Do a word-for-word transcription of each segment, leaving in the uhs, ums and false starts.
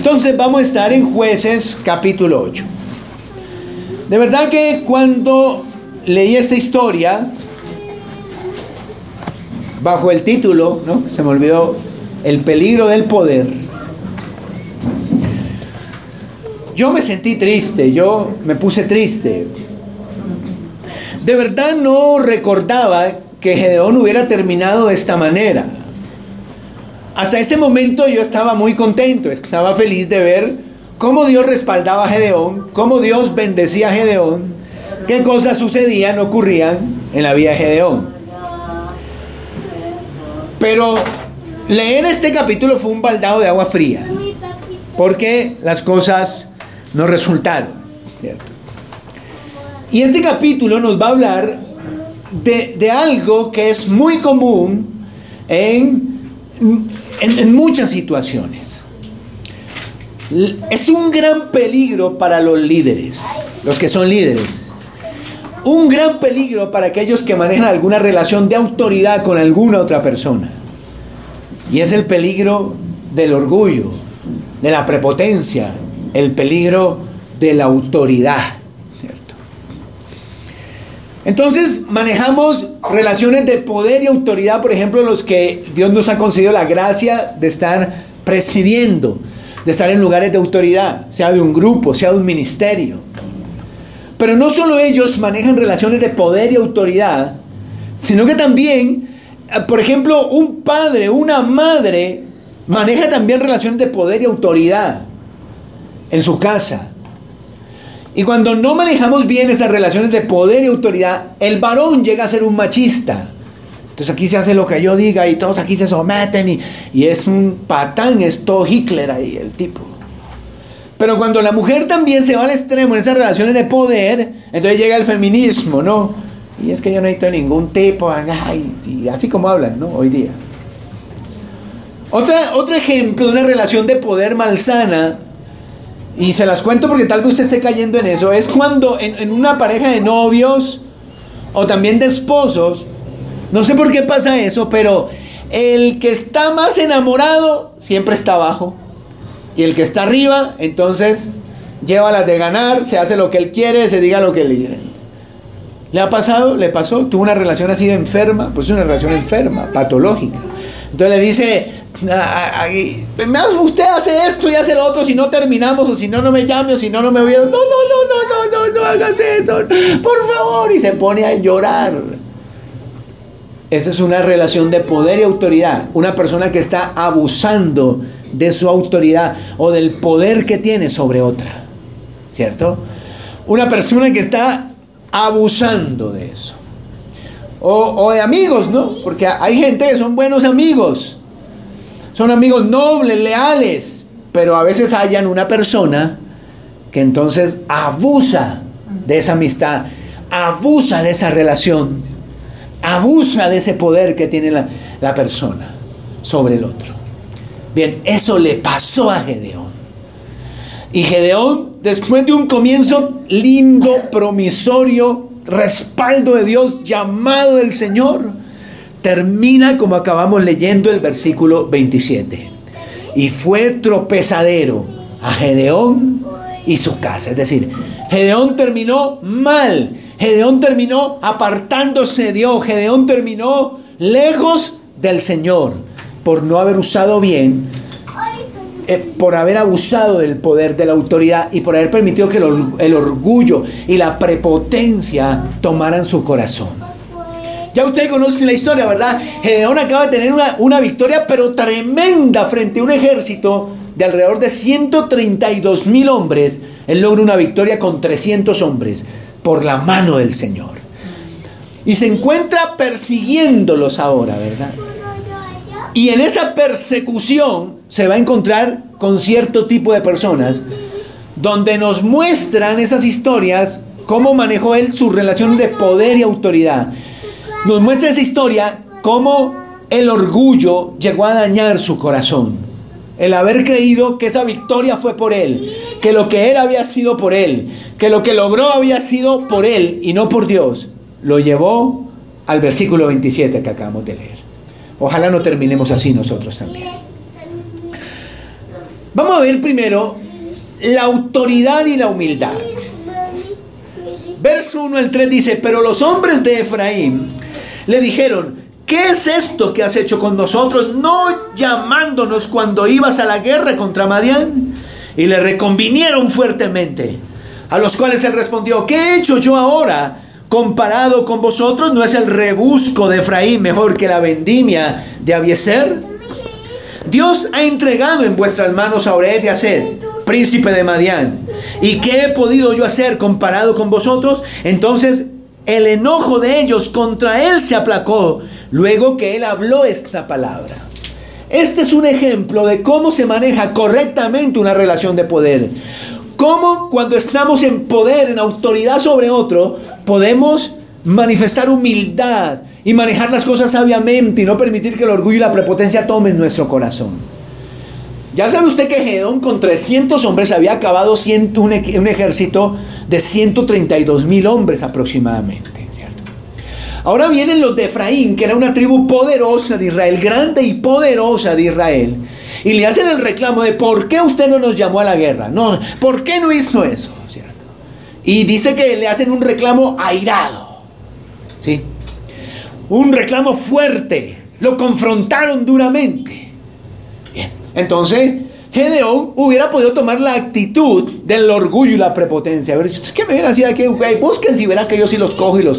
Entonces vamos a estar en Jueces capítulo ocho. De verdad que cuando leí esta historia, bajo el título, ¿no? Se me olvidó, El peligro del poder, yo me sentí triste, yo me puse triste. De verdad no recordaba que Gedeón hubiera terminado de esta manera. Hasta este momento yo estaba muy contento, estaba feliz de ver cómo Dios respaldaba a Gedeón, cómo Dios bendecía a Gedeón, qué cosas sucedían, ocurrían en la vida de Gedeón. Pero leer este capítulo fue un baldado de agua fría, porque las cosas no resultaron, ¿cierto? Y este capítulo nos va a hablar de, de algo que es muy común en, en, en muchas situaciones. Es un gran peligro para los líderes, los que son líderes. Un gran peligro para aquellos que manejan alguna relación de autoridad con alguna otra persona. Y es el peligro del orgullo, de la prepotencia, el peligro de la autoridad, ¿cierto? Entonces manejamos relaciones de poder y autoridad, por ejemplo, los que Dios nos ha concedido la gracia de estar presidiendo, de estar en lugares de autoridad, sea de un grupo, sea de un ministerio. Pero no solo ellos manejan relaciones de poder y autoridad, sino que también, por ejemplo, un padre, una madre, maneja también relaciones de poder y autoridad en su casa. Y cuando no manejamos bien esas relaciones de poder y autoridad, el varón llega a ser un machista. Entonces aquí se hace lo que yo diga y todos aquí se someten y, y es un patán, es todo Hitler ahí el tipo. Pero cuando la mujer también se va al extremo en esas relaciones de poder, entonces llega el feminismo, ¿no? Y es que yo no necesito ningún tipo, ay, y así como hablan, ¿no? Hoy día. Otra, otro ejemplo de una relación de poder malsana, y se las cuento porque tal vez usted esté cayendo en eso, es cuando en, en una pareja de novios o también de esposos, no sé por qué pasa eso, pero el que está más enamorado siempre está abajo. Y el que está arriba, entonces, lleva las de ganar, se hace lo que él quiere, se diga lo que él quiere. ¿Le ha pasado? ¿Le pasó? ¿Tuvo una relación así de enferma? Pues es una relación enferma, patológica. Entonces le dice, usted hace esto y hace lo otro, si no terminamos, o si no, no me llame, o si no, no me vieron. No, no, no, no, no, no, no hagas eso, por favor. Y se pone a llorar. Esa es una relación de poder y autoridad. Una persona que está abusando de su autoridad o del poder que tiene sobre otra, ¿cierto? Una persona que está abusando de eso. O, o de amigos, ¿no? Porque hay gente que son buenos amigos, son amigos nobles, leales, pero a veces hallan una persona que entonces abusa de esa amistad, abusa de esa relación, abusa de ese poder que tiene la, la persona sobre el otro. Bien, eso le pasó a Gedeón. Y Gedeón, después de un comienzo lindo, promisorio, respaldo de Dios, llamado del Señor, termina como acabamos leyendo el versículo veintisiete. Y fue tropezadero a Gedeón y su casa. Es decir, Gedeón terminó mal. Gedeón terminó apartándose de Dios. Gedeón terminó lejos del Señor, por no haber usado bien, eh, por haber abusado del poder de la autoridad y por haber permitido que el, el orgullo y la prepotencia tomaran su corazón. Ya ustedes conocen la historia, ¿verdad? Gedeón acaba de tener una, una victoria pero tremenda frente a un ejército de alrededor de ciento treinta y dos mil hombres. Él logra una victoria con trescientos hombres por la mano del Señor. Y se encuentra persiguiéndolos ahora, ¿verdad? Y en esa persecución se va a encontrar con cierto tipo de personas donde nos muestran esas historias, cómo manejó él su relación de poder y autoridad. Nos muestra esa historia, cómo el orgullo llegó a dañar su corazón. El haber creído que esa victoria fue por él, que lo que era había sido por él, que lo que logró había sido por él y no por Dios, lo llevó al versículo veintisiete que acabamos de leer. Ojalá no terminemos así nosotros también. Vamos a ver primero la autoridad y la humildad. Verso uno al tres dice: pero los hombres de Efraín le dijeron: ¿qué es esto que has hecho con nosotros, no llamándonos cuando ibas a la guerra contra Madián? Y le reconvinieron fuertemente, a los cuales él respondió: ¿qué he hecho yo ahora? Comparado con vosotros, ¿no es el rebusco de Efraín mejor que la vendimia de Abiezer? Dios ha entregado en vuestras manos a Oreb y a Sed, príncipe de Madián. ¿Y qué he podido yo hacer comparado con vosotros? Entonces el enojo de ellos contra él se aplacó, luego que él habló esta palabra. Este es un ejemplo de cómo se maneja correctamente una relación de poder. Cómo cuando estamos en poder, en autoridad sobre otro, podemos manifestar humildad y manejar las cosas sabiamente y no permitir que el orgullo y la prepotencia tomen nuestro corazón. Ya sabe usted que Gedeón con trescientos hombres había acabado ciento, un, un ejército de ciento treinta y dos mil hombres aproximadamente, ¿cierto? Ahora vienen los de Efraín, que era una tribu poderosa de Israel, grande y poderosa de Israel, y le hacen el reclamo de: ¿por qué usted no nos llamó a la guerra? No, ¿por qué no hizo eso? ¿Cierto? Y dice que le hacen un reclamo airado, ¿sí? Un reclamo fuerte, lo confrontaron duramente. Bien, entonces Gedeón hubiera podido tomar la actitud del orgullo y la prepotencia. A ver, ¿qué me viene a decir aquí? Busquen si verán que yo sí los cojo y los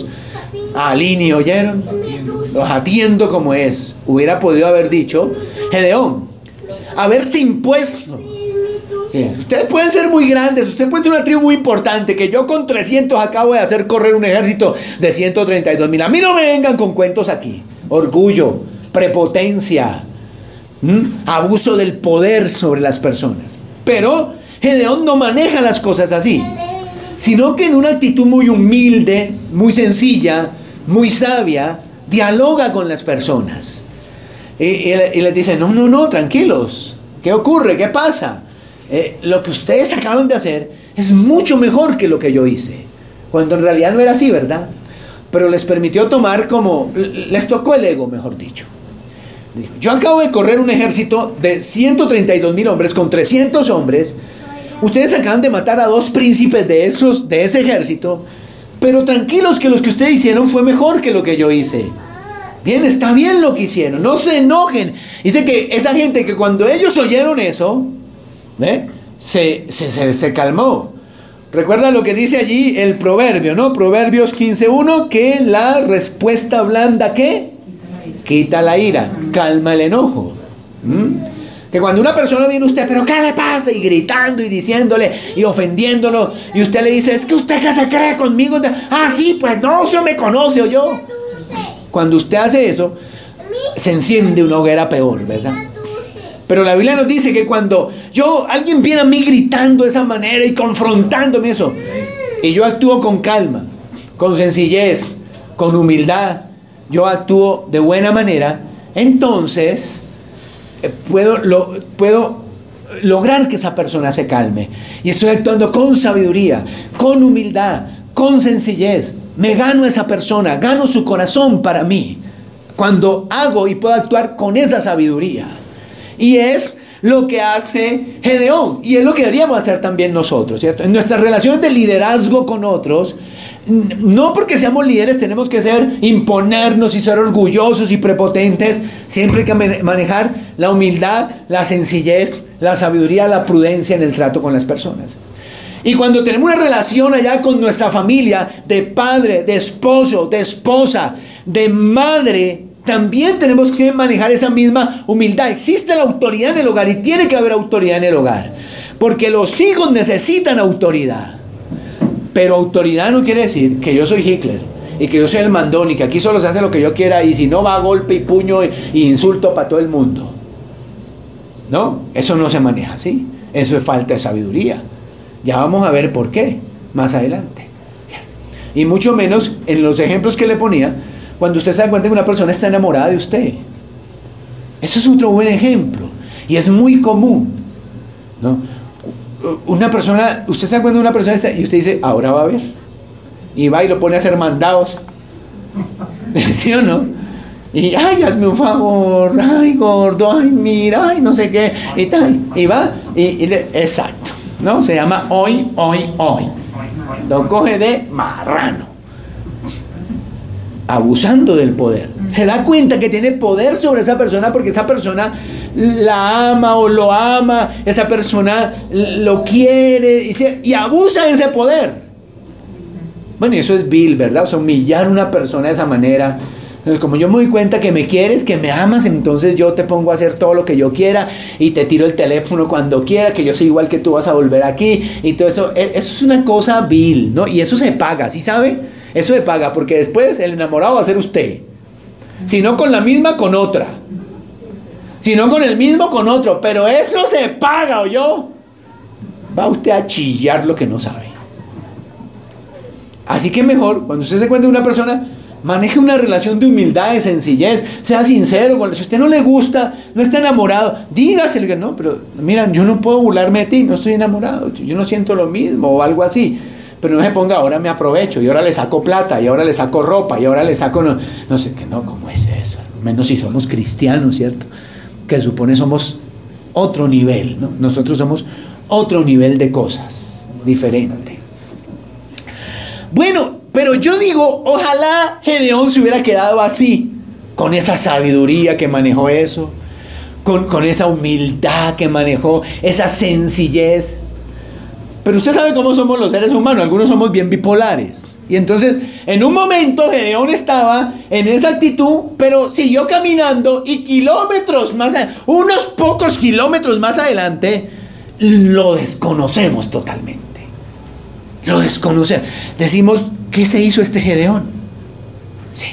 alineo, ¿oyeron? Los atiendo como es. Hubiera podido haber dicho Gedeón, haberse impuesto. Sí, ustedes pueden ser muy grandes, usted puede ser una tribu muy importante, que yo con trescientos acabo de hacer correr un ejército de ciento treinta y dos mil. A mí no me vengan con cuentos aquí. Orgullo, prepotencia, ¿m? abuso del poder sobre las personas. Pero Gedeón no maneja las cosas así, sino que en una actitud muy humilde, muy sencilla, muy sabia, dialoga con las personas. Y, y, y les dice: no, no, no, tranquilos. ¿Qué ocurre? ¿Qué pasa? Eh, lo que ustedes acaban de hacer es mucho mejor que lo que yo hice, cuando en realidad no era así, ¿verdad? Pero les permitió tomar como, les tocó el ego, mejor dicho. Dijo: yo acabo de correr un ejército de ciento treinta y dos mil hombres con trescientos hombres. Ustedes acaban de matar a dos príncipes de, esos, de ese ejército, pero tranquilos que lo que ustedes hicieron fue mejor que lo que yo hice. Bien, está bien lo que hicieron, no se enojen. Dice que esa gente, que cuando ellos oyeron eso, ¿Eh? Se, se, se, se calmó. Recuerda lo que dice allí el proverbio, ¿no? Proverbios quince uno, que la respuesta blanda, ¿qué? Quita la ira, calma el enojo. ¿Mm? Que cuando una persona viene a usted: ¿pero qué le pasa? Y gritando y diciéndole y ofendiéndolo, y usted le dice: es que usted que se cree conmigo. Ah, sí, pues no, usted me conoce o yo. Cuando usted hace eso, se enciende una hoguera peor, ¿verdad? Pero la Biblia nos dice que cuando yo, alguien viene a mí gritando de esa manera y confrontándome eso, y yo actúo con calma, con sencillez, con humildad, yo actúo de buena manera, entonces eh, puedo, lo, puedo lograr que esa persona se calme. Y estoy actuando con sabiduría, con humildad, con sencillez. Me gano a esa persona, gano su corazón para mí, cuando hago y puedo actuar con esa sabiduría. Y es lo que hace Gedeón, y es lo que deberíamos hacer también nosotros, ¿cierto? En nuestras relaciones de liderazgo con otros, no porque seamos líderes tenemos que ser, imponernos y ser orgullosos y prepotentes. Siempre hay que manejar la humildad, la sencillez, la sabiduría, la prudencia en el trato con las personas. Y cuando tenemos una relación allá con nuestra familia, de padre, de esposo, de esposa, de madre, también tenemos que manejar esa misma humildad. Existe la autoridad en el hogar y tiene que haber autoridad en el hogar, porque los hijos necesitan autoridad. Pero autoridad no quiere decir que yo soy Hitler y que yo soy el mandón y que aquí solo se hace lo que yo quiera, y si no va a golpe y puño y insulto para todo el mundo. No, eso no se maneja así. Eso es falta de sabiduría. Ya vamos a ver por qué más adelante, ¿cierto? Y mucho menos en los ejemplos que le ponía, cuando usted se da cuenta que una persona está enamorada de usted. Eso es otro buen ejemplo. Y es muy común, ¿no? Una persona, usted se da cuenta de una persona y usted dice: ahora va a ver. Y va y lo pone a hacer mandados. ¿Sí o no? Y, ay, hazme un favor, ay, gordo, ay, mira, ay, no sé qué, y tal. Y va, y, y le, exacto, ¿no? Se llama hoy, hoy, hoy. Lo coge de marrano. Abusando del poder. Se da cuenta que tiene poder sobre esa persona porque esa persona la ama o lo ama, esa persona lo quiere y, se, y abusa de ese poder. Bueno, y eso es vil, ¿verdad? O sea, humillar a una persona de esa manera. Entonces, como yo me doy cuenta que me quieres, que me amas, entonces yo te pongo a hacer todo lo que yo quiera y te tiro el teléfono cuando quiera, que yo soy igual que tú, vas a volver aquí y todo eso. Eso es una cosa vil, ¿no? Y eso se paga, ¿sí sabe? Eso se paga, porque después el enamorado va a ser usted. Si no con la misma, con otra. Si no con el mismo, con otro. Pero eso se paga, ¿oyó? Va usted a chillar lo que no sabe. Así que mejor, cuando usted se cuenta de una persona, maneje una relación de humildad, de sencillez, sea sincero. Si a usted no le gusta, no está enamorado, dígaselo. No, pero mira, yo no puedo burlarme de ti, no estoy enamorado, yo no siento lo mismo o algo así. Pero no se ponga, ahora me aprovecho, y ahora le saco plata, y ahora le saco ropa, y ahora le saco... No, no sé, que no, ¿cómo es eso? Menos si somos cristianos, ¿cierto? Que supone somos otro nivel, ¿no? Nosotros somos otro nivel de cosas, diferente. Bueno, pero yo digo, ojalá Gedeón se hubiera quedado así, con esa sabiduría que manejó eso, con, con esa humildad que manejó, esa sencillez. Pero usted sabe cómo somos los seres humanos, algunos somos bien bipolares. Y entonces, en un momento, Gedeón estaba en esa actitud, pero siguió caminando y kilómetros más, unos pocos kilómetros más adelante, lo desconocemos totalmente. Lo desconocemos. Decimos, ¿qué se hizo este Gedeón? Sí.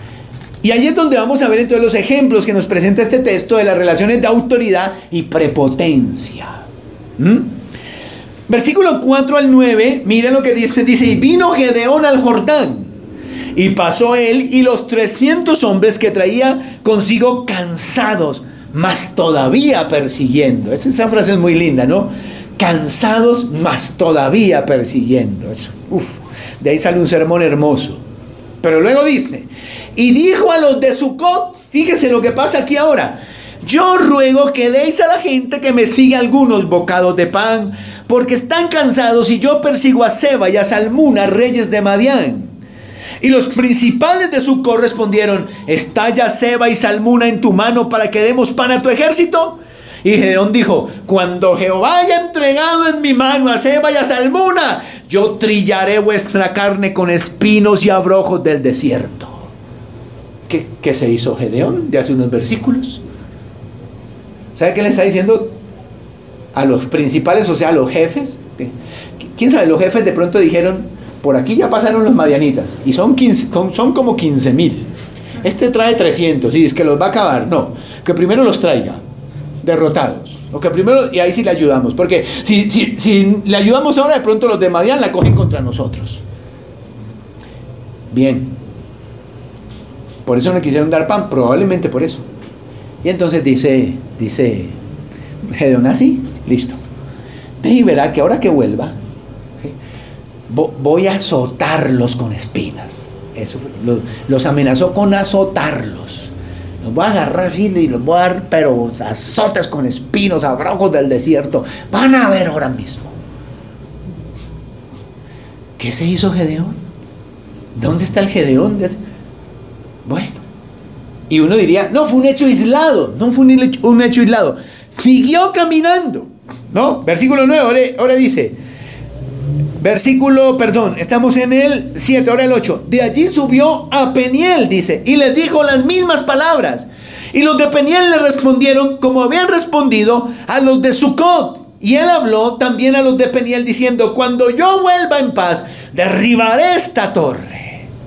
Y ahí es donde vamos a ver entonces los ejemplos que nos presenta este texto de las relaciones de autoridad y prepotencia. ¿Mm? Versículo cuatro al nueve, miren lo que dice, dice, y vino Gedeón al Jordán, y pasó él y los trescientos hombres que traía consigo cansados, mas todavía persiguiendo. Esa, esa frase es muy linda, ¿no? Cansados, mas todavía persiguiendo. Eso, uf, de ahí sale un sermón hermoso. Pero luego dice, y dijo a los de Sucot, fíjese lo que pasa aquí ahora, yo ruego que deis a la gente que me siga algunos bocados de pan, porque están cansados y yo persigo a Seba y a Salmuna, reyes de Madián. Y los principales de Sucot respondieron, ¿está ya Seba y Salmuna en tu mano para que demos pan a tu ejército? Y Gedeón dijo, cuando Jehová haya entregado en mi mano a Seba y a Salmuna, yo trillaré vuestra carne con espinos y abrojos del desierto. ¿Qué, qué se hizo Gedeón de hace unos versículos? ¿Sabe qué le está diciendo a los principales, o sea, a los jefes? ¿Quién sabe? Los jefes de pronto dijeron, por aquí ya pasaron los madianitas, y son, quince, son como quince mil. Este trae trescientos, y es que los va a acabar. No, que primero los traiga, derrotados. O que primero, y ahí sí le ayudamos, porque si, si, si le ayudamos ahora, de pronto los de Madián la cogen contra nosotros. Bien. Por eso no quisieron dar pan, probablemente por eso. Y entonces dice, dice Gedeón así, listo. Y verá que ahora que vuelva, ¿sí?, voy a azotarlos con espinas. Eso fue, los, los amenazó con azotarlos. Los voy a agarrar así y los voy a dar, pero azotes con espinos, abrojos del desierto. Van a ver ahora mismo. ¿Qué se hizo Gedeón? ¿Dónde está el Gedeón? Bueno, y uno diría, no, fue un hecho aislado. No fue un hecho, un hecho aislado. Siguió caminando, ¿no? Versículo nueve, ahora, ahora dice, versículo, perdón, estamos en el siete, ahora el ocho. De allí subió a Peniel, dice, y les dijo las mismas palabras. Y los de Peniel le respondieron como habían respondido a los de Sucot. Y él habló también a los de Peniel diciendo, cuando yo vuelva en paz, derribaré esta torre.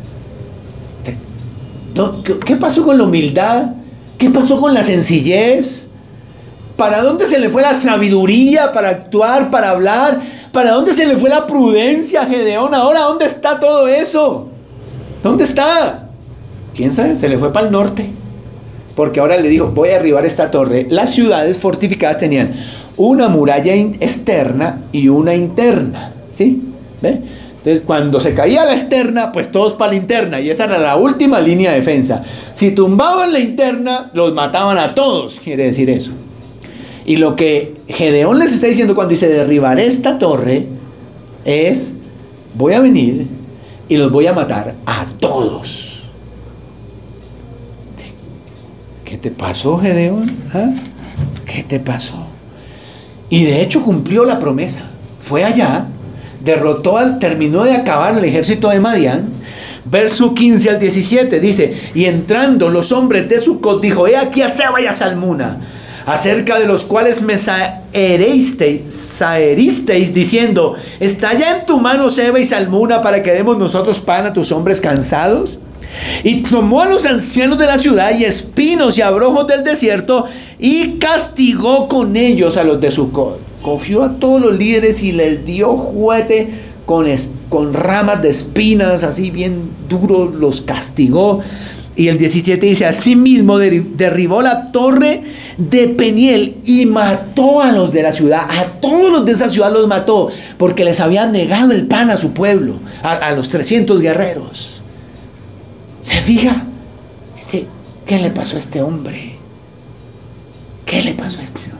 ¿Qué pasó con la humildad? ¿Qué pasó con la sencillez? ¿Para dónde se le fue la sabiduría para actuar, para hablar? ¿Para dónde se le fue la prudencia a Gedeón? Ahora, ¿dónde está todo eso? ¿Dónde está? ¿Quién sabe? Se le fue para el norte. Porque ahora le dijo, voy a derribar esta torre. Las ciudades fortificadas tenían una muralla externa y una interna, ¿sí? ¿Ve? Entonces, cuando se caía la externa, pues todos para la interna, y esa era la última línea de defensa. Si tumbaban la interna, los mataban a todos, quiere decir eso. Y lo que Gedeón les está diciendo cuando dice derribaré esta torre es, voy a venir y los voy a matar a todos. ¿Qué te pasó, Gedeón? ¿Ah? ¿Qué te pasó? Y de hecho cumplió la promesa. Fue allá, derrotó al, terminó de acabar el ejército de Madián. Verso quince al diecisiete dice: y entrando los hombres de Sucot, dijo: he aquí a Seba y a Salmuna, acerca de los cuales me saeristeis, saeristeis diciendo: ¿está ya en tu mano Seba y Salmuna para que demos nosotros pan a tus hombres cansados? Y tomó a los ancianos de la ciudad y espinos y abrojos del desierto y castigó con ellos a los de Sucot. Cogió a todos los líderes y les dio juguete con, es, con ramas de espinas, así bien duros, los castigó. Y el diecisiete dice: asimismo derribó la torre de Peniel y mató a los de la ciudad. A todos los de esa ciudad los mató, porque les habían negado el pan a su pueblo, a, a los trescientos guerreros. ¿Se fija? ¿Qué, ¿Qué le pasó a este hombre? ¿Qué le pasó a este hombre?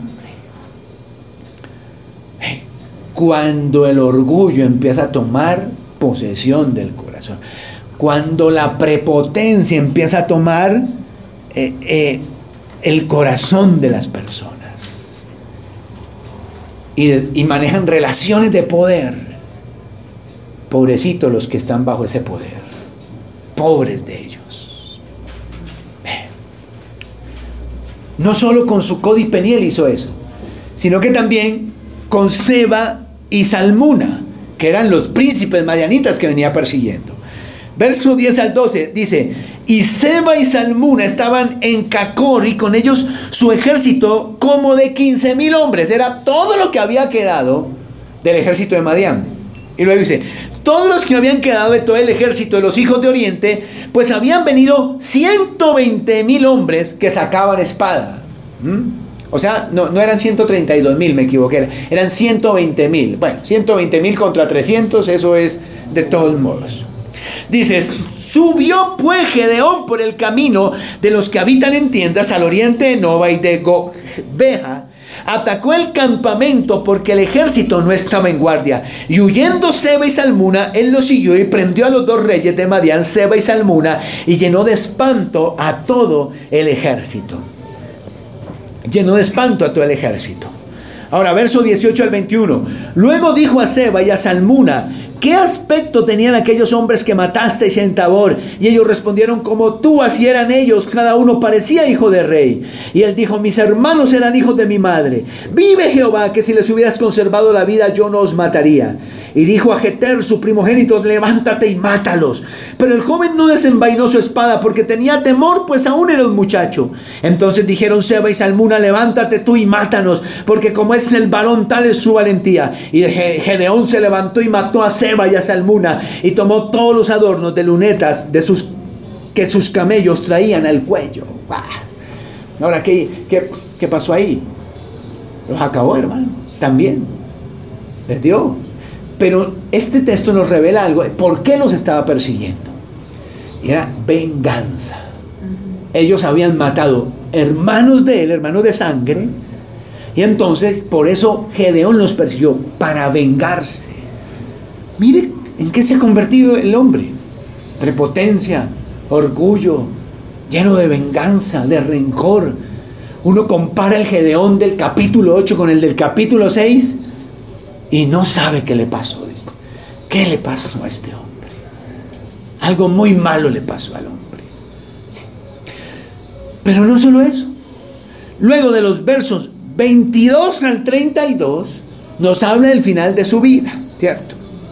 Hey, cuando el orgullo empieza a tomar posesión del corazón, cuando la prepotencia empieza a tomar eh, eh, el corazón de las personas y, de, y manejan relaciones de poder, pobrecitos los que están bajo ese poder, pobres de ellos. No solo con Sucot y Peniel hizo eso, sino que también con Seba y Salmuna, que eran los príncipes madianitas que venía persiguiendo. Verso diez al doce dice: y Seba y Salmuna estaban en Cacor, y con ellos su ejército como de quince mil hombres. Era todo lo que había quedado del ejército de Madián. Y luego dice: todos los que habían quedado de todo el ejército de los hijos de Oriente, pues habían venido ciento veinte mil hombres que sacaban espada. ¿Mm? O sea, no, no eran ciento treinta y dos mil, me equivoqué, eran ciento veinte mil. Bueno, ciento veinte mil contra trescientos, eso es de todos modos. Dice: subió pues Gedeón por el camino de los que habitan en tiendas al oriente de Nova y de Gogbeha, atacó el campamento porque el ejército no estaba en guardia, y huyendo Seba y Salmuna, él los siguió y prendió a los dos reyes de Madián, Seba y Salmuna, y llenó de espanto a todo el ejército. Llenó de espanto a todo el ejército. Ahora, verso dieciocho al veintiuno. Luego dijo a Seba y a Salmuna: ¿qué aspecto tenían aquellos hombres que matasteis en Tabor? Y ellos respondieron: como tú, así eran ellos, cada uno parecía hijo de rey. Y él dijo: mis hermanos eran hijos de mi madre. Vive Jehová, que si les hubieras conservado la vida, yo no os mataría. Y dijo a Jeter, su primogénito: levántate y mátalos. Pero el joven no desenvainó su espada, porque tenía temor, pues aún era un muchacho. Entonces dijeron Seba y Salmuna: levántate tú y mátanos, porque como es el varón, tal es su valentía. Y Gedeón se levantó y mató a Seba y a Salmuna, y tomó todos los adornos de lunetas de sus, que sus camellos traían al cuello. Ahora, ¿qué, qué, qué pasó ahí? Los acabó, hermano, también les dio. Pero este texto nos revela algo. ¿Por qué los estaba persiguiendo? Era venganza. Ellos habían matado hermanos de él, hermanos de sangre, y entonces por eso Gedeón los persiguió, para vengarse. Mire en qué se ha convertido el hombre: prepotencia, orgullo, lleno de venganza, de rencor. Uno compara el Gedeón del capítulo ocho con el del capítulo seis y no sabe qué le pasó. ¿Qué le pasó a este hombre? Algo muy malo le pasó al hombre. Sí. Pero no solo eso. Luego de los versos veintidós al treinta y dos nos habla del final de su vida, ¿cierto?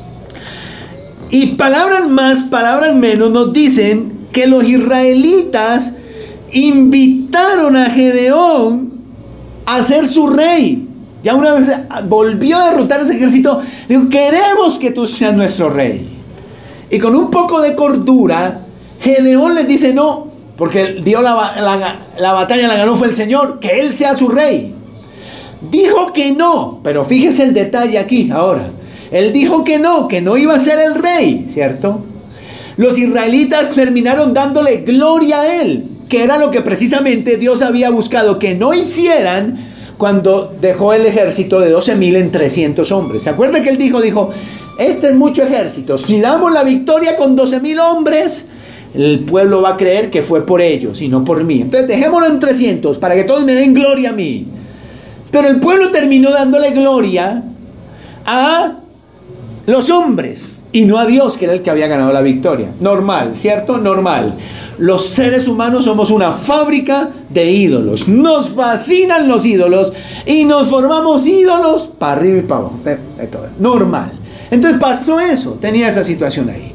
Y palabras más, palabras menos, nos dicen que los israelitas invitaron a Gedeón a ser su rey. Ya una vez volvió a derrotar ese ejército, dijo: queremos que tú seas nuestro rey. Y con un poco de cordura, Gedeón les dice: no, porque dio la, la, la batalla, la ganó fue el Señor, que Él sea su rey. Dijo que no, pero fíjese el detalle aquí ahora. Él dijo que no, que no iba a ser el rey, ¿cierto? Los israelitas terminaron dándole gloria a él, que era lo que precisamente Dios había buscado que no hicieran cuando dejó el ejército de doce mil en trescientos hombres. ¿Se acuerda que él dijo? Dijo, este es mucho ejército. Si damos la victoria con doce mil hombres, el pueblo va a creer que fue por ellos y no por mí. Entonces dejémoslo en trescientos para que todos me den gloria a mí. Pero el pueblo terminó dándole gloria a los hombres y no a Dios, que era el que había ganado la victoria. Normal, ¿cierto? Normal. Los seres humanos somos una fábrica de ídolos. Nos fascinan los ídolos y nos formamos ídolos para arriba y para abajo. De, de todo. Normal. Entonces pasó eso, tenía esa situación ahí.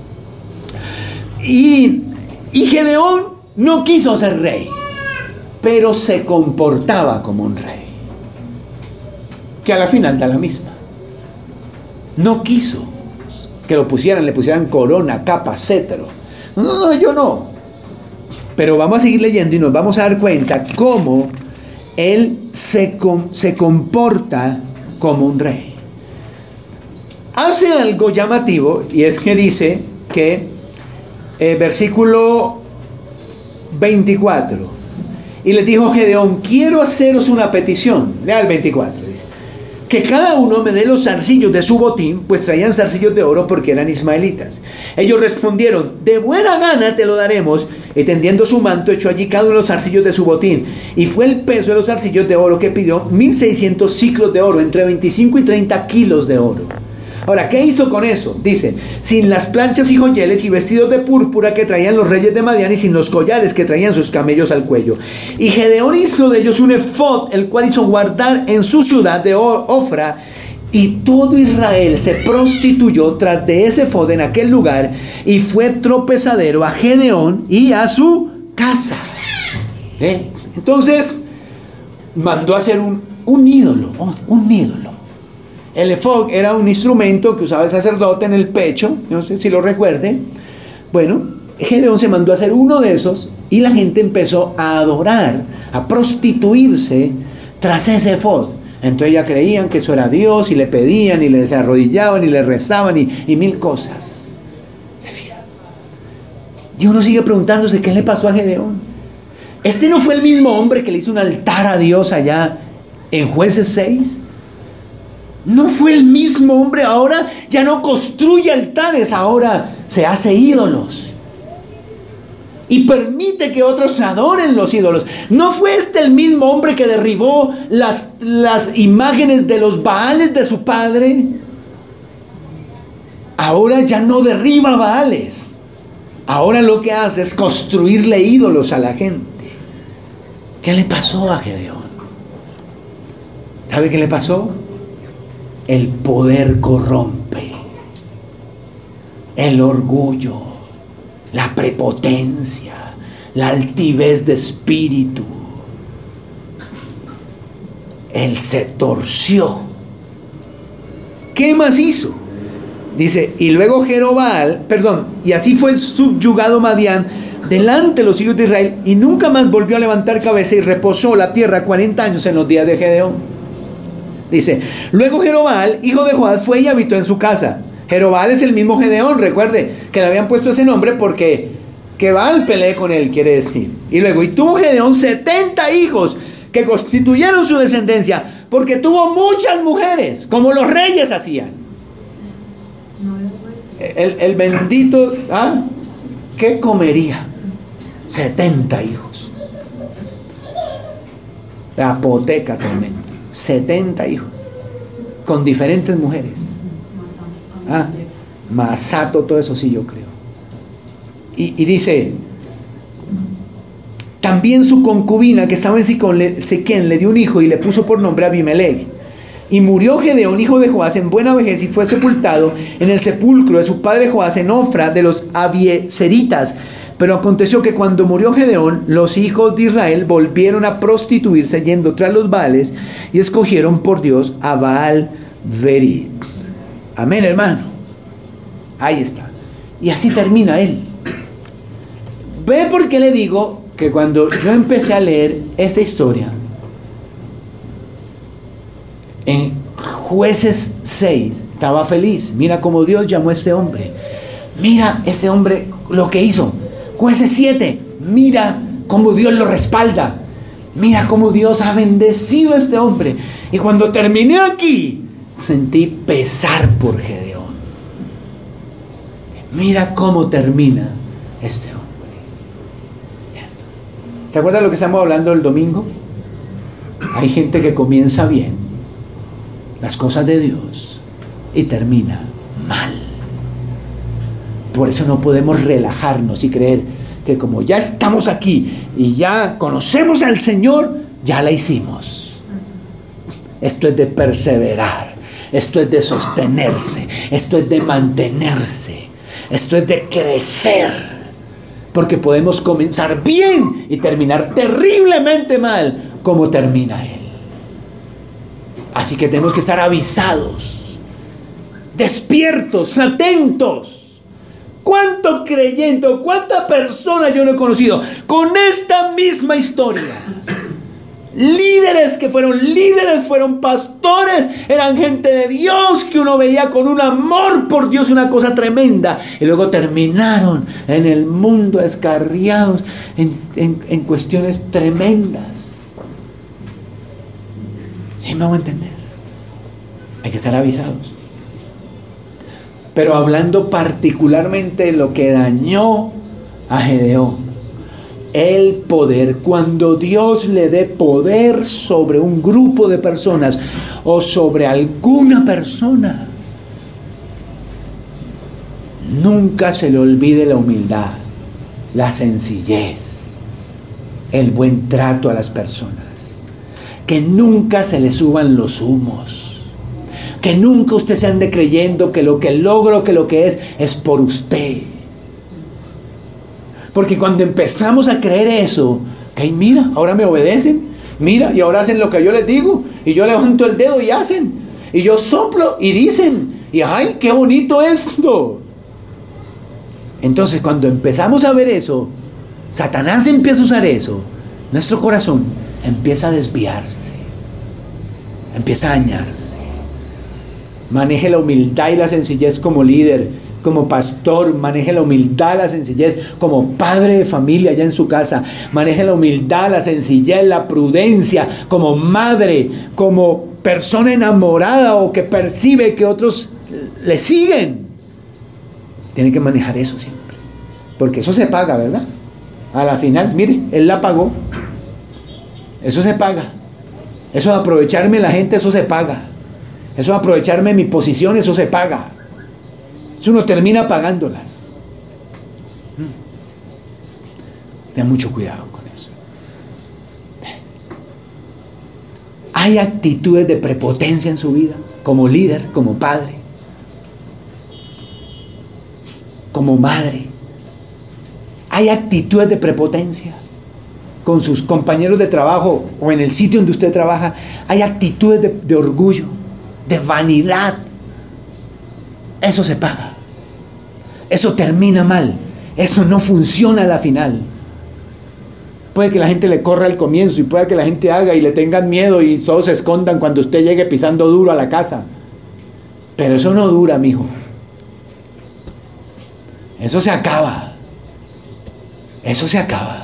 Y, y Gedeón no quiso ser rey, pero se comportaba como un rey, que a la final da la misma. No quiso que lo pusieran, le pusieran corona, capa, cetro. No, no, no, yo no. Pero vamos a seguir leyendo y nos vamos a dar cuenta cómo él se, com, se comporta como un rey. Hace algo llamativo, y es que dice que, eh, versículo veinticuatro, y les dijo Gedeón, quiero haceros una petición. Lea el veinticuatro, dice, que cada uno me dé los zarcillos de su botín, pues traían zarcillos de oro porque eran ismaelitas. Ellos respondieron, de buena gana te lo daremos. Y tendiendo su manto, echó allí cada uno de los zarcillos de su botín. Y fue el peso de los zarcillos de oro que pidió, mil seiscientos ciclos de oro, entre veinticinco y treinta kilos de oro. Ahora, ¿qué hizo con eso? Dice, sin las planchas y joyeles y vestidos de púrpura que traían los reyes de Madián, y sin los collares que traían sus camellos al cuello. Y Gedeón hizo de ellos un efod, el cual hizo guardar en su ciudad de Ofra, y todo Israel se prostituyó tras de ese efod en aquel lugar, y fue tropezadero a Gedeón y a su casa. ¿Eh? Entonces, mandó a hacer un, un ídolo, un ídolo. El efod era un instrumento que usaba el sacerdote en el pecho, no sé si lo recuerde. Bueno, Gedeón se mandó a hacer uno de esos y la gente empezó a adorar, a prostituirse tras ese efod. Entonces ya creían que eso era Dios y le pedían y le se arrodillaban y le rezaban y, y mil cosas. ¿Se fija? Y uno sigue preguntándose qué le pasó a Gedeón. ¿Este no fue el mismo hombre que le hizo un altar a Dios allá en Jueces seis? No fue el mismo hombre. Ahora ya no construye altares, ahora se hace ídolos y permite que otros se adoren los ídolos. ¿No fue este el mismo hombre que derribó las, las imágenes de los Baales de su padre? Ahora ya no derriba Baales. Ahora lo que hace es construirle ídolos a la gente. ¿Qué le pasó a Gedeón? ¿Sabe qué le pasó? El poder corrompe, el orgullo, la prepotencia, la altivez de espíritu. Él se torció. ¿Qué más hizo? Dice, y luego Jerobal, perdón, y así fue subyugado Madián delante de los hijos de Israel, y nunca más volvió a levantar cabeza, y reposó la tierra cuarenta años en los días de Gedeón. Dice, luego Jerobal, hijo de Joás, fue y habitó en su casa. Jerobal es el mismo Gedeón, recuerde que le habían puesto ese nombre porque que Baal peleé con él, quiere decir. Y luego, y tuvo Gedeón setenta hijos que constituyeron su descendencia, porque tuvo muchas mujeres, como los reyes hacían. El, el bendito, ¿ah? ¿Qué comería? setenta hijos. La apoteca tremenda. setenta hijos con diferentes mujeres. Ah, Masato, todo eso sí, yo creo. Y, y dice, también su concubina que estaba en Siquén le dio un hijo y le puso por nombre Abimelech. Y murió Gedeón, hijo de Joás, en buena vejez, y fue sepultado en el sepulcro de su padre Joás en Ofra de los Abiezeritas. Pero aconteció que cuando murió Gedeón, los hijos de Israel volvieron a prostituirse yendo tras los Baales y escogieron por Dios a Baal Berit. Amén, hermano. Ahí está. Y así termina él. ¿Ve por qué le digo que cuando yo empecé a leer esta historia, en Jueces seis, estaba feliz. Mira cómo Dios llamó a este hombre. Mira este hombre lo que hizo. Jueces siete, mira cómo Dios lo respalda. Mira cómo Dios ha bendecido a este hombre. Y cuando terminé aquí, sentí pesar por Gedeón. Mira cómo termina este hombre. ¿Te acuerdas lo que estamos hablando el domingo? Hay gente que comienza bien las cosas de Dios y termina mal. Por eso no podemos relajarnos y creer que como ya estamos aquí y ya conocemos al Señor, ya la hicimos. Esto es de perseverar, esto es de sostenerse, esto es de mantenerse, esto es de crecer, porque podemos comenzar bien y terminar terriblemente mal como termina Él. Así que tenemos que estar avisados, despiertos, atentos. ¿Cuánto creyente o cuánta persona yo no he conocido con esta misma historia? Líderes que fueron líderes, fueron pastores, eran gente de Dios que uno veía con un amor por Dios, una cosa tremenda, y luego terminaron en el mundo escarriados en, en, en cuestiones tremendas. ¿Sí me hago entender? Hay que estar avisados. Pero hablando particularmente de lo que dañó a Gedeón, el poder. Cuando Dios le dé poder sobre un grupo de personas o sobre alguna persona, nunca se le olvide la humildad, la sencillez, el buen trato a las personas. Que nunca se le suban los humos. Que nunca usted se ande creyendo que lo que logro, que lo que es, es por usted. Porque cuando empezamos a creer eso, que ay, mira, ahora me obedecen, mira, y ahora hacen lo que yo les digo, y yo levanto el dedo y hacen, y yo soplo y dicen, y ay, qué bonito esto. Entonces, cuando empezamos a ver eso, Satanás empieza a usar eso, nuestro corazón empieza a desviarse, empieza a dañarse. Maneje la humildad y la sencillez como líder, como pastor. Maneje la humildad, la sencillez como padre de familia allá en su casa. Maneje la humildad, la sencillez, la prudencia como madre, como persona enamorada o que percibe que otros le siguen. Tiene que manejar eso siempre, porque eso se paga, ¿verdad? A la final, mire, él la pagó. Eso se paga. Eso de aprovecharme de la gente, eso se paga. Eso de aprovecharme de mi posición, eso se paga. Eso uno termina pagándolas. Ten mucho cuidado con eso. Hay actitudes de prepotencia en su vida, como líder, como padre, como madre. Hay actitudes de prepotencia con sus compañeros de trabajo o en el sitio donde usted trabaja. Hay actitudes de, de orgullo, de vanidad. Eso se paga. Eso termina mal. Eso no funciona a la final. Puede que la gente le corra al comienzo y puede que la gente haga y le tengan miedo y todos se escondan cuando usted llegue pisando duro a la casa. Pero eso no dura, mijo. Eso se acaba. Eso se acaba.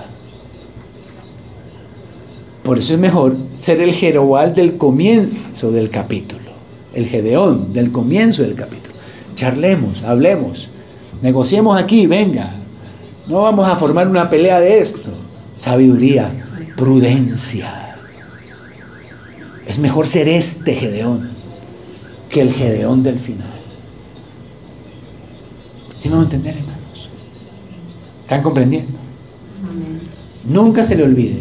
Por eso es mejor ser el Jerobal del comienzo del capítulo. El Gedeón del comienzo del capítulo. Charlemos, hablemos, negociemos aquí, venga. No vamos a formar una pelea de esto. Sabiduría, prudencia. Es mejor ser este Gedeón que el Gedeón del final. ¿Sí me van a entender, hermanos? ¿Están comprendiendo? Amén. Nunca se le olvide.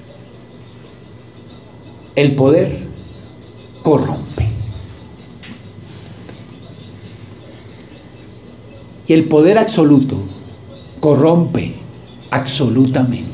El poder corrompe. Y el poder absoluto corrompe absolutamente.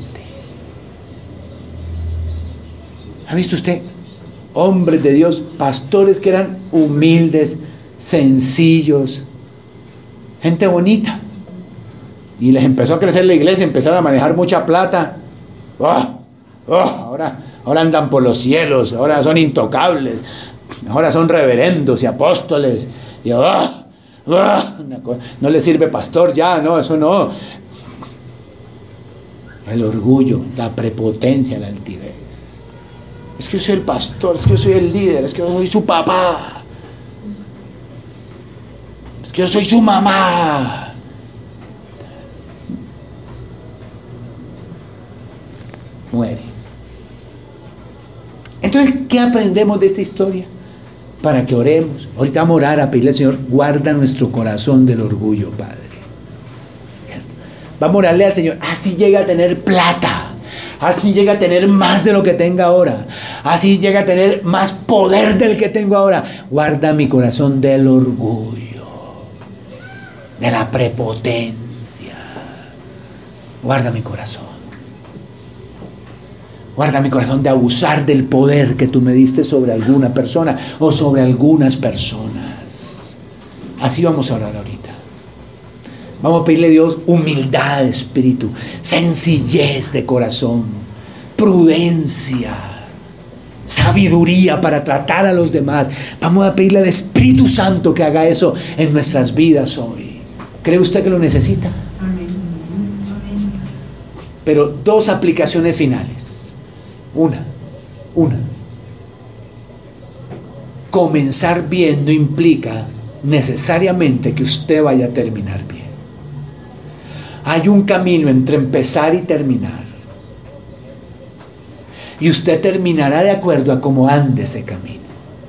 ¿Ha visto usted? Hombres de Dios, pastores que eran humildes, sencillos, gente bonita. Y les empezó a crecer la iglesia, empezaron a manejar mucha plata. ¡Oh! ¡Oh! Ahora, ahora andan por los cielos, ahora son intocables. Ahora son reverendos y apóstoles. Y, ah, ah, una cosa, no le sirve pastor ya, no, eso no. El orgullo, la prepotencia, la altivez. Es que yo soy el pastor, es que yo soy el líder, es que yo soy su papá. Es que yo soy su mamá. Muere. Entonces, ¿qué aprendemos de esta historia? Para que oremos. Ahorita vamos a orar, a pedirle al Señor, guarda nuestro corazón del orgullo, Padre. Vamos a orarle al Señor, así llega a tener plata, así llega a tener más de lo que tenga ahora, así llega a tener más poder del que tengo ahora. Guarda mi corazón del orgullo, de la prepotencia. Guarda mi corazón. Guarda mi corazón de abusar del poder que tú me diste sobre alguna persona o sobre algunas personas. Así vamos a orar ahorita. Vamos a pedirle a Dios humildad de espíritu, sencillez de corazón, prudencia, sabiduría para tratar a los demás. Vamos a pedirle al Espíritu Santo que haga eso en nuestras vidas hoy. ¿Cree usted que lo necesita? Pero dos aplicaciones finales. Una, una. Comenzar bien no implica necesariamente que usted vaya a terminar bien. Hay un camino entre empezar y terminar. Y usted terminará de acuerdo a cómo ande ese camino.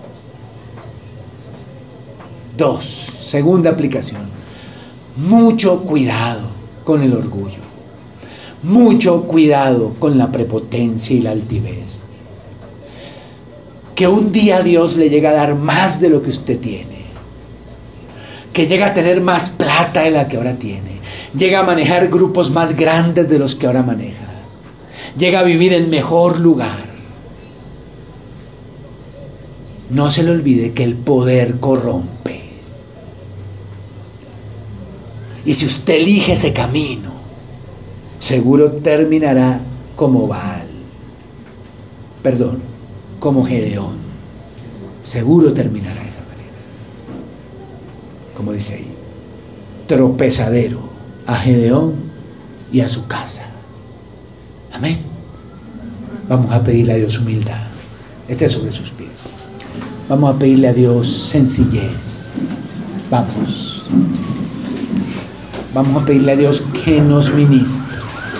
Dos, segunda aplicación. Mucho cuidado con el orgullo. Mucho cuidado con la prepotencia y la altivez. Que un día Dios le llegue a dar más de lo que usted tiene. Que llegue a tener más plata de la que ahora tiene. Llega a manejar grupos más grandes de los que ahora maneja. Llega a vivir en mejor lugar. No se le olvide que el poder corrompe. Y si usted elige ese camino, seguro terminará como Baal. Perdón, como Gedeón. Seguro terminará de esa manera. Como dice ahí, tropezadero a Gedeón y a su casa. Amén. Vamos a pedirle a Dios humildad. Esté sobre sus pies. Vamos a pedirle a Dios sencillez. Vamos. Vamos a pedirle a Dios que nos ministre.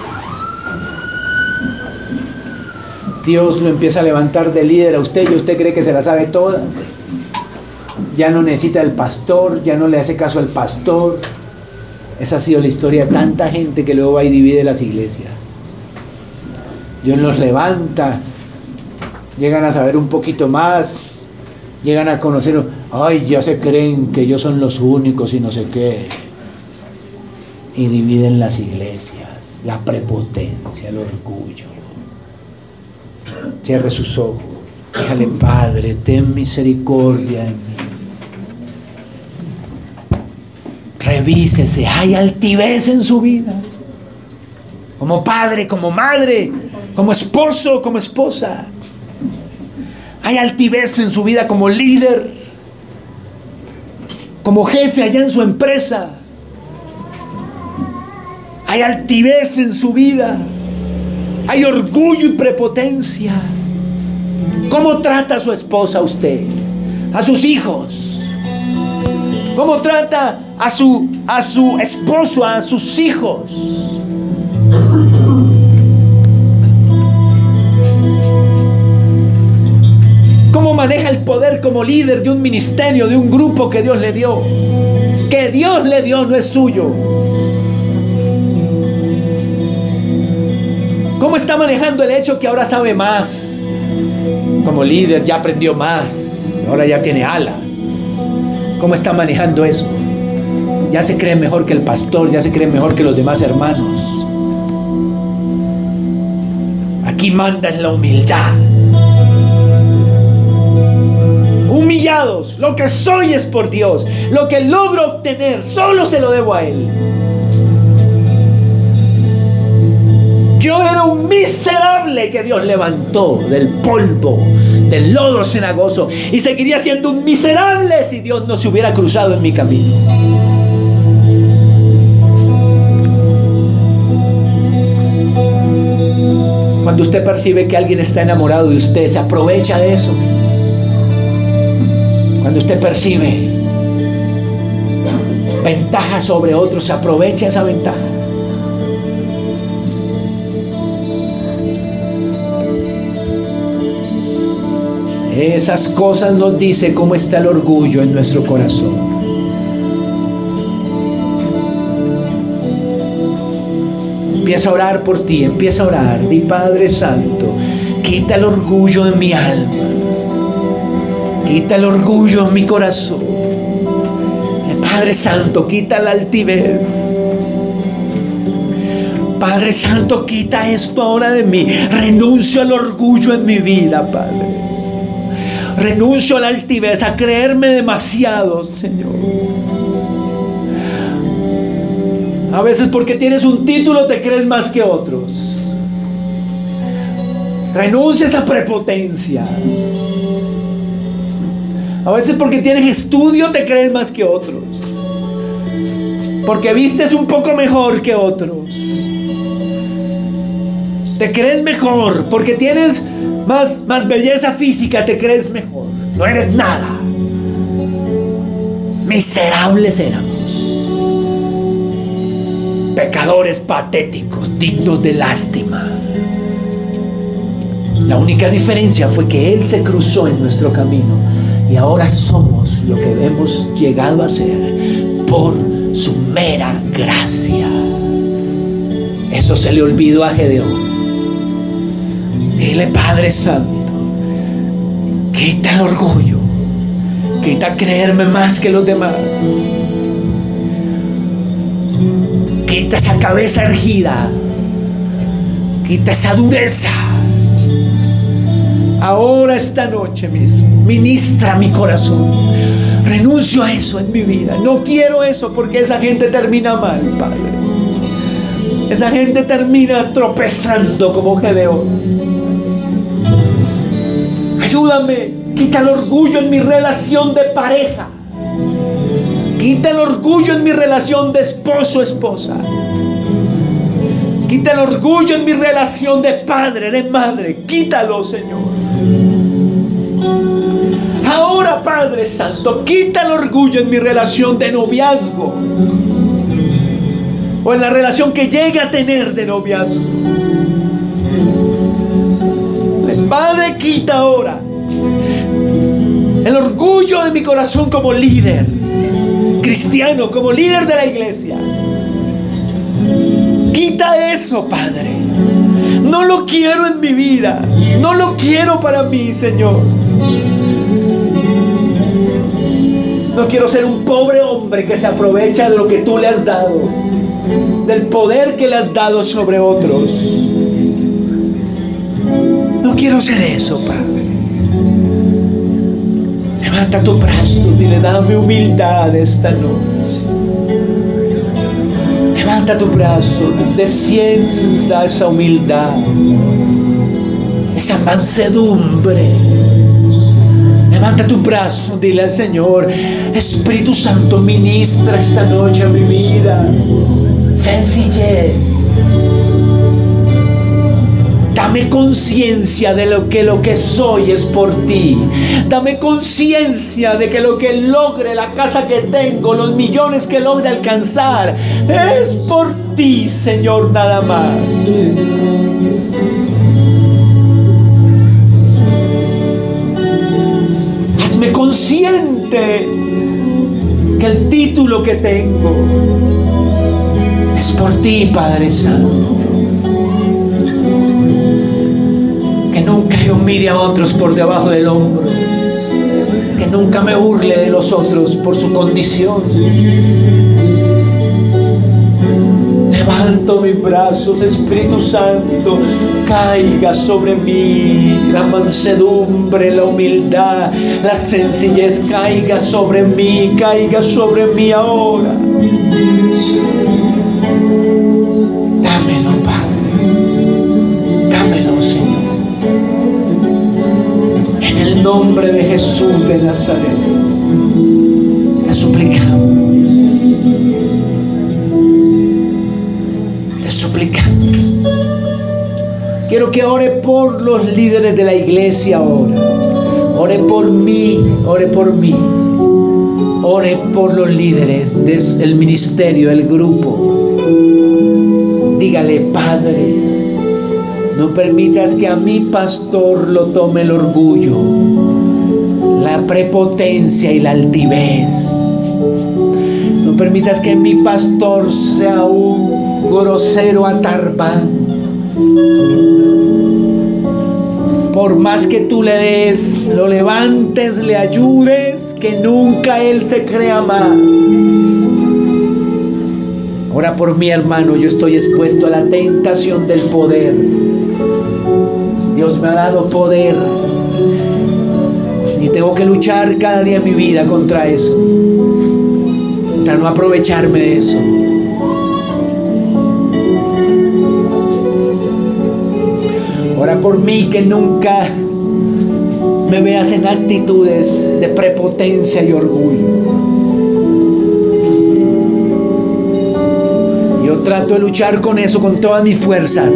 Dios lo empieza a levantar de líder a usted y usted cree que se la sabe todas. Ya no necesita el pastor, ya no le hace caso al pastor. Esa ha sido la historia de tanta gente que luego va y divide las iglesias. Dios los levanta, llegan a saber un poquito más, llegan a conocer, ay, ya se creen que ellos son los únicos y no sé qué. Y dividen las iglesias, la prepotencia, el orgullo. Cierre sus ojos, dígale, Padre, ten misericordia en mí. Revísese, hay altivez en su vida. Como padre, como madre, como esposo, como esposa. Hay altivez en su vida como líder, como jefe allá en su empresa. Hay altivez en su vida. Hay orgullo y prepotencia. ¿Cómo trata a su esposa usted? A sus hijos. ¿Cómo trata a su, a su esposo, a sus hijos? ¿Cómo maneja el poder como líder de un ministerio, de un grupo que Dios le dio? Que Dios le dio, no es suyo. ¿Cómo está manejando el hecho que ahora sabe más? Como líder ya aprendió más, ahora ya tiene alas. ¿Cómo está manejando eso? Ya se cree mejor que el pastor, ya se cree mejor que los demás hermanos. Aquí manda en la humildad. Humillados, lo que soy es por Dios. Lo que logro obtener, solo se lo debo a Él. Yo era un miserable que Dios levantó del polvo del lodo cenagoso, y seguiría siendo un miserable si Dios no se hubiera cruzado en mi camino. Cuando usted percibe que alguien está enamorado de usted, se aprovecha de eso. Cuando usted percibe ventaja sobre otros, se aprovecha esa ventaja. Esas cosas nos dice cómo está el orgullo en nuestro corazón. Empieza a orar por ti, empieza a orar. Di: Padre Santo, quita el orgullo en mi alma, quita el orgullo en mi corazón. Padre Santo, quita la altivez. Padre Santo, quita esto ahora de mí. Renuncio al orgullo en mi vida, Padre. Renuncio a la altivez, a creerme demasiado, Señor. A veces porque tienes un título te crees más que otros. Renuncia a esa prepotencia. A veces porque tienes estudio te crees más que otros. Porque vistes un poco mejor que otros. Te crees mejor porque tienes más, más belleza física, te crees mejor. No eres nada. Miserables éramos. Pecadores patéticos, dignos de lástima. La única diferencia fue que Él se cruzó en nuestro camino y ahora somos lo que hemos llegado a ser por su mera gracia. Eso se le olvidó a Gedeón. Dile: Padre Santo, quita el orgullo, quita creerme más que los demás. Quita esa cabeza erguida. Quita esa dureza. Ahora, esta noche mismo, ministra mi corazón. Renuncio a eso en mi vida. No quiero eso, porque esa gente termina mal, Padre. Esa gente termina tropezando como Gedeón. Ayúdame. Quita el orgullo en mi relación de pareja. Quita el orgullo en mi relación de esposo-esposa. Quita el orgullo en mi relación de padre, de madre. Quítalo, Señor. Ahora, Padre Santo, quita el orgullo en mi relación de noviazgo, o en la relación que llegue a tener de noviazgo. Padre, quita ahora el orgullo de mi corazón como líder cristiano, como líder de la iglesia. Quita eso, Padre. No lo quiero en mi vida. No lo quiero para mí, Señor. No quiero ser un pobre hombre que se aprovecha de lo que tú le has dado, del poder que le has dado sobre otros. No quiero ser eso, Padre. Levanta tu brazo, dile: dame humildad esta noche. Levanta tu brazo, descienda esa humildad, esa mansedumbre. Levanta tu brazo, dile al Señor: Espíritu Santo, ministra esta noche a mi vida sencillez. Dame conciencia de lo que lo que soy es por ti. Dame conciencia de que lo que logre, la casa que tengo, los millones que logre alcanzar, es por ti, Señor, nada más. Hazme consciente que el título que tengo es por ti, Padre Santo. Que nunca yo mire a otros por debajo del hombro. Que nunca me burle de los otros por su condición. Levanto mis brazos, Espíritu Santo, caiga sobre mí la mansedumbre, la humildad, la sencillez, caiga sobre mí, caiga sobre mí ahora. Dámelo, Padre, dámelo, Señor. En el nombre de Jesús de Nazaret, te suplicamos, te suplicamos. Quiero que ore por los líderes de la iglesia ahora. Ore por mí, ore por mí. Ore por los líderes del ministerio, del grupo. Dígale: Padre, no permitas que a mi pastor lo tome el orgullo, la prepotencia y la altivez. No permitas que mi pastor sea un grosero atarbán. Por más que tú le des, lo levantes, le ayudes, que nunca él se crea más. Ora por mi hermano, yo estoy expuesto a la tentación del poder. Dios me ha dado poder y tengo que luchar cada día en mi vida contra eso, para no aprovecharme de eso. Ora por mí, que nunca me veas en actitudes de prepotencia y orgullo. Yo trato de luchar con eso con todas mis fuerzas.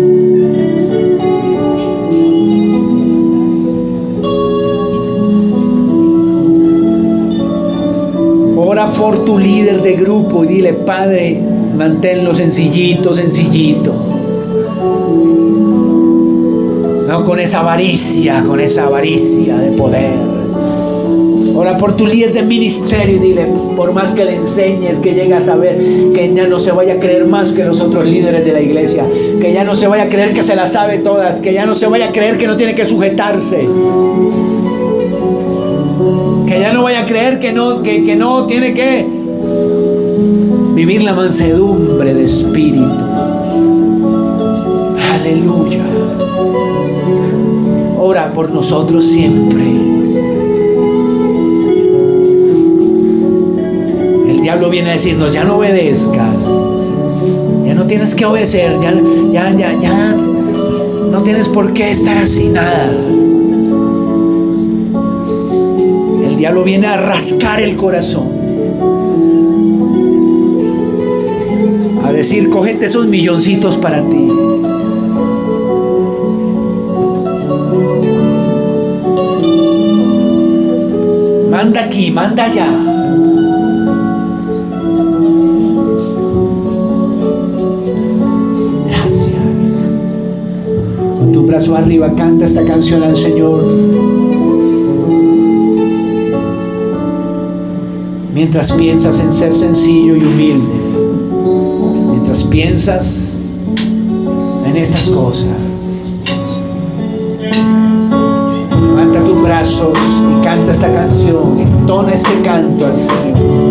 Ora por tu líder de grupo y dile: Padre, manténlo sencillito, sencillito. No con esa avaricia, con esa avaricia de poder. Ora por tu líder de ministerio y dile: por más que le enseñes, que llegue a saber, que ya no se vaya a creer más que los otros líderes de la iglesia, que ya no se vaya a creer que se las sabe todas, que ya no se vaya a creer que no tiene que sujetarse, que ya no vaya a creer que no, que, que no tiene que vivir la mansedumbre de espíritu. Aleluya. Ora por nosotros siempre. El diablo viene a decirnos: ya no obedezcas, ya no tienes que obedecer, ya, ya, ya, ya no tienes por qué estar así, nada. El diablo viene a rascar el corazón, a decir: cógete esos milloncitos para ti. Manda aquí, manda allá. Gracias. Con tu brazo arriba, canta esta canción al Señor. Mientras piensas en ser sencillo y humilde, mientras piensas en estas cosas, levanta tus brazos y canta esta canción, entona este canto al Señor.